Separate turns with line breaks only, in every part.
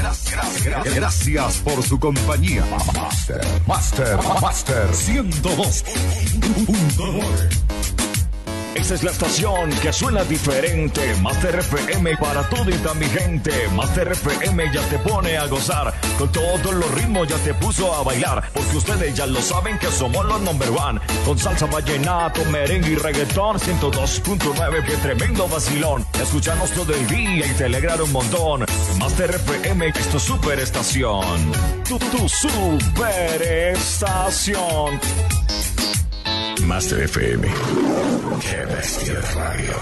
Gracias por su compañía. Master 102.9.
Esa es la estación que suena diferente. Master FM para todita mi gente. Master FM ya te pone a gozar. Con todos los ritmos ya te puso a bailar. Porque ustedes ya lo saben que somos los number one. Con salsa, vallenato, merengue y reggaetón. 102.9, qué tremendo vacilón. Escuchanos todo el día y te alegrará un montón. Master FM, esto es super estación. Tu super estación.
Master FM. Qué bestia de radio.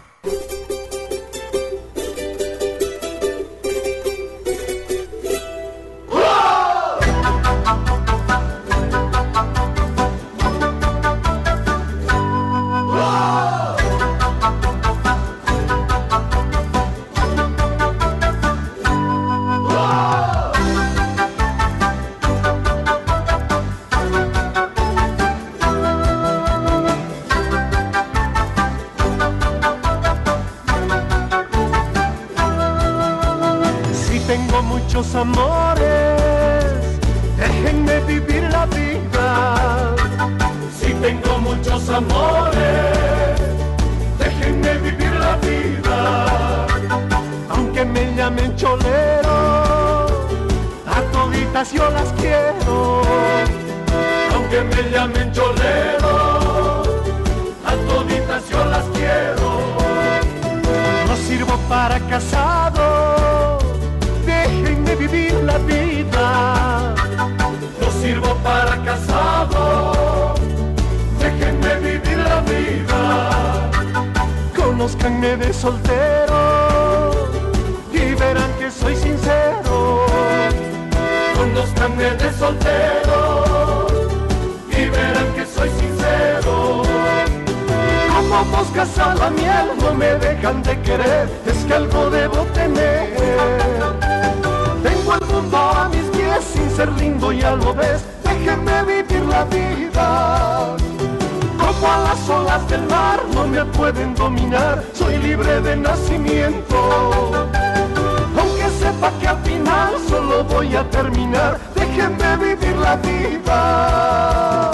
Amores, déjenme vivir la vida. Si tengo muchos amores, déjenme vivir la vida. Aunque me llamen cholero, a toditas yo las quiero. Aunque me llamen cholero, a toditas yo las quiero. No sirvo para casado, déjenme vivir la vida. No sirvo para casado, déjenme vivir la vida. Conózcanme de soltero y verán que soy sincero. Conózcanme de soltero y verán que soy sincero. Como moscas a la miel no me dejan de querer, es que algo debo tener. Tengo el mundo a mis pies sin ser lindo, ya lo ves, déjenme vivir la vida. Como a las olas del mar no me pueden dominar, soy libre de nacimiento. Aunque sepa que al final solo voy a terminar, déjenme vivir la vida.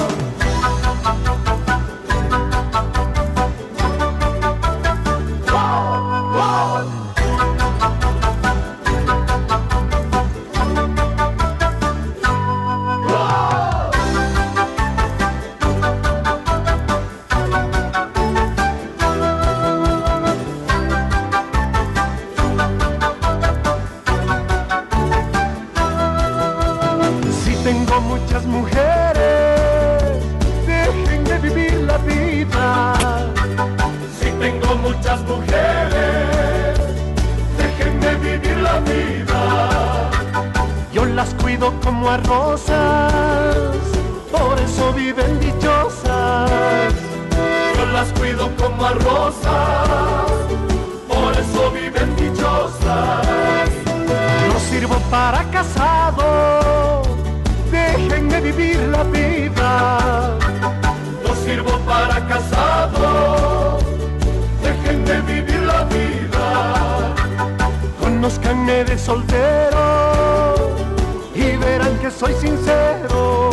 Muchas mujeres, déjenme vivir la vida. Si tengo muchas mujeres, déjenme vivir la vida. Yo las cuido como a rosas, por eso viven dichosas. Yo las cuido como a rosas, por eso viven dichosas. No sirvo para casado, déjenme vivir la vida. No sirvo para casado, déjenme vivir la vida. Conózcanme de soltero y verán que soy sincero.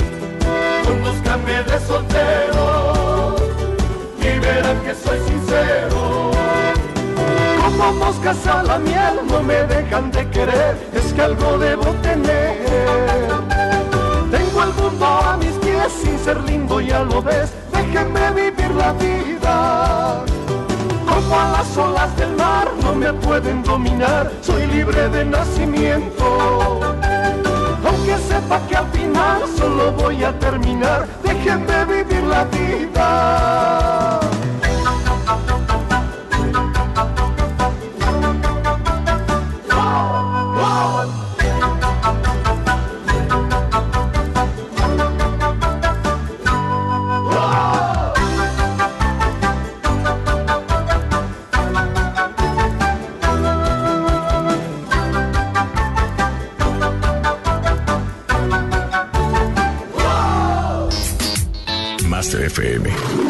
Conózcanme de soltero y verán que soy sincero. Como moscas a la miel no me dejan de querer, es que algo debo tener. Tengo el mundo a mis pies sin ser lindo, ya lo ves, déjenme vivir la vida. Como a las olas del mar no me pueden dominar, soy libre de nacimiento. Aunque sepa que al final solo voy a terminar, déjenme vivir la vida.
Master FM.